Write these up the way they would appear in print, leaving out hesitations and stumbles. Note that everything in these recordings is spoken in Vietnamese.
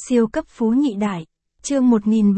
Siêu cấp phú nhị đại. Chương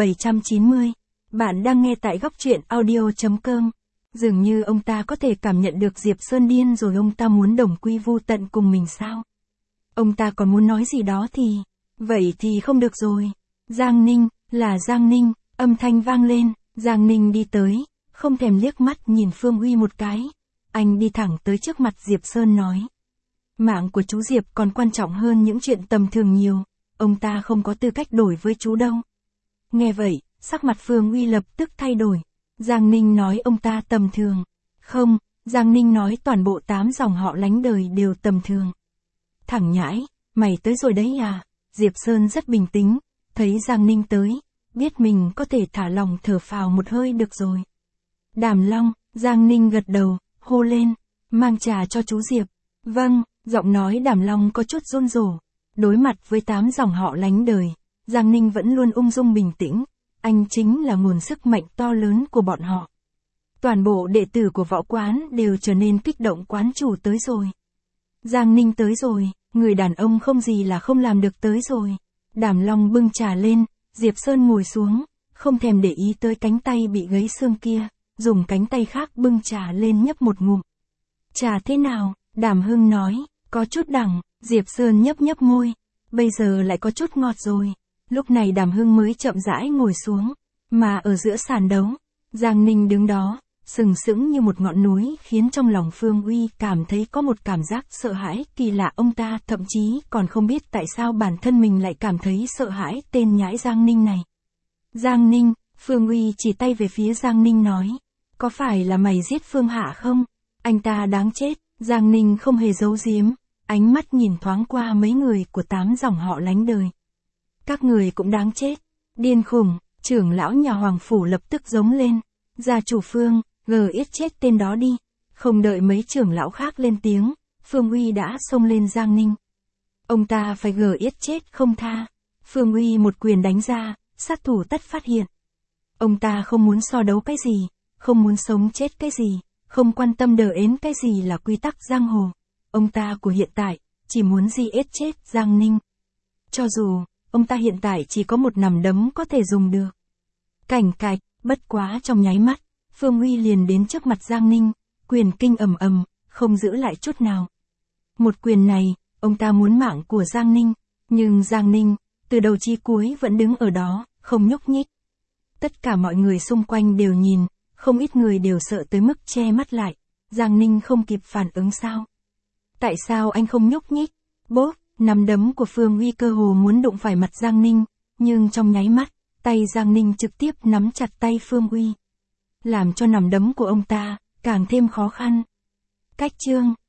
1790. Bạn đang nghe tại góc truyện audio.com. Dường như ông ta có thể cảm nhận được Diệp Sơn điên rồi, ông ta muốn đồng quy vu tận cùng mình sao? Ông ta còn muốn nói gì đó thì... Vậy thì không được rồi. Giang Ninh, là Giang Ninh, âm thanh vang lên, Giang Ninh đi tới, không thèm liếc mắt nhìn Phương Uy một cái. Anh đi thẳng tới trước mặt Diệp Sơn nói. Mạng của chú Diệp còn quan trọng hơn những chuyện tầm thường nhiều, ông ta không có tư cách đổi với chú đâu. Nghe vậy, sắc mặt Phương Uy lập tức thay đổi. Giang Ninh nói ông ta tầm thường. Không, Giang Ninh nói toàn bộ 8 dòng họ lánh đời đều tầm thường. Thằng nhãi, mày tới rồi đấy à? Diệp Sơn rất bình tĩnh, thấy Giang Ninh tới, biết mình có thể thả lòng thở phào một hơi được rồi. Đàm Long, Giang Ninh gật đầu, hô lên, mang trà cho chú Diệp. Vâng, giọng nói Đàm Long có chút run rổ. Đối mặt với 8 dòng họ lánh đời, Giang Ninh vẫn luôn ung dung bình tĩnh, anh chính là nguồn sức mạnh to lớn của bọn họ. Toàn bộ đệ tử của võ quán đều trở nên kích động, quán chủ tới rồi. Giang Ninh tới rồi, người đàn ông không gì là không làm được tới rồi. Đàm Long bưng trà lên, Diệp Sơn ngồi xuống, không thèm để ý tới cánh tay bị gãy xương kia, dùng cánh tay khác bưng trà lên nhấp một ngụm. Trà thế nào? Đàm Hưng nói, có chút đắng. Diệp Sơn nhấp nhấp môi, bây giờ lại có chút ngọt rồi. Lúc này Đàm Hưng mới chậm rãi ngồi xuống, mà ở giữa sàn đấu, Giang Ninh đứng đó, sừng sững như một ngọn núi, khiến trong lòng Phương Uy cảm thấy có một cảm giác sợ hãi kỳ lạ. Ông ta thậm chí còn không biết tại sao bản thân mình lại cảm thấy sợ hãi tên nhãi Giang Ninh này. Giang Ninh, Phương Uy chỉ tay về phía Giang Ninh nói, có phải là mày giết Phương Hạ không? Anh ta đáng chết. Giang Ninh không hề giấu giếm, ánh mắt nhìn thoáng qua mấy người của 8 dòng họ lánh đời. Các người cũng đáng chết. Điên khủng, trưởng lão nhà Hoàng Phủ lập tức giống lên. Gia chủ Phương, yết chết tên đó đi. Không đợi mấy trưởng lão khác lên tiếng, Phương Uy đã xông lên Giang Ninh. Ông ta phải yết chết không tha. Phương Uy một quyền đánh ra, sát thủ tất phát hiện. Ông ta không muốn so đấu cái gì, không muốn sống chết cái gì, không quan tâm đờ ến cái gì là quy tắc giang hồ. Ông ta của hiện tại, chỉ muốn yết chết Giang Ninh. Cho dù, ông ta hiện tại chỉ có một nắm đấm có thể dùng được. Cảnh cạch, bất quá trong nháy mắt, Phương Uy liền đến trước mặt Giang Ninh, quyền kinh ầm ầm, không giữ lại chút nào. Một quyền này, ông ta muốn mạng của Giang Ninh, nhưng Giang Ninh, từ đầu chí cuối vẫn đứng ở đó, không nhúc nhích. Tất cả mọi người xung quanh đều nhìn, không ít người đều sợ tới mức che mắt lại. Giang Ninh không kịp phản ứng sao? Tại sao anh không nhúc nhích? Bốp, nắm đấm của Phương Uy cơ hồ muốn đụng phải mặt Giang Ninh, nhưng trong nháy mắt, tay Giang Ninh trực tiếp nắm chặt tay Phương Uy, làm cho nắm đấm của ông ta càng thêm khó khăn. Cách chương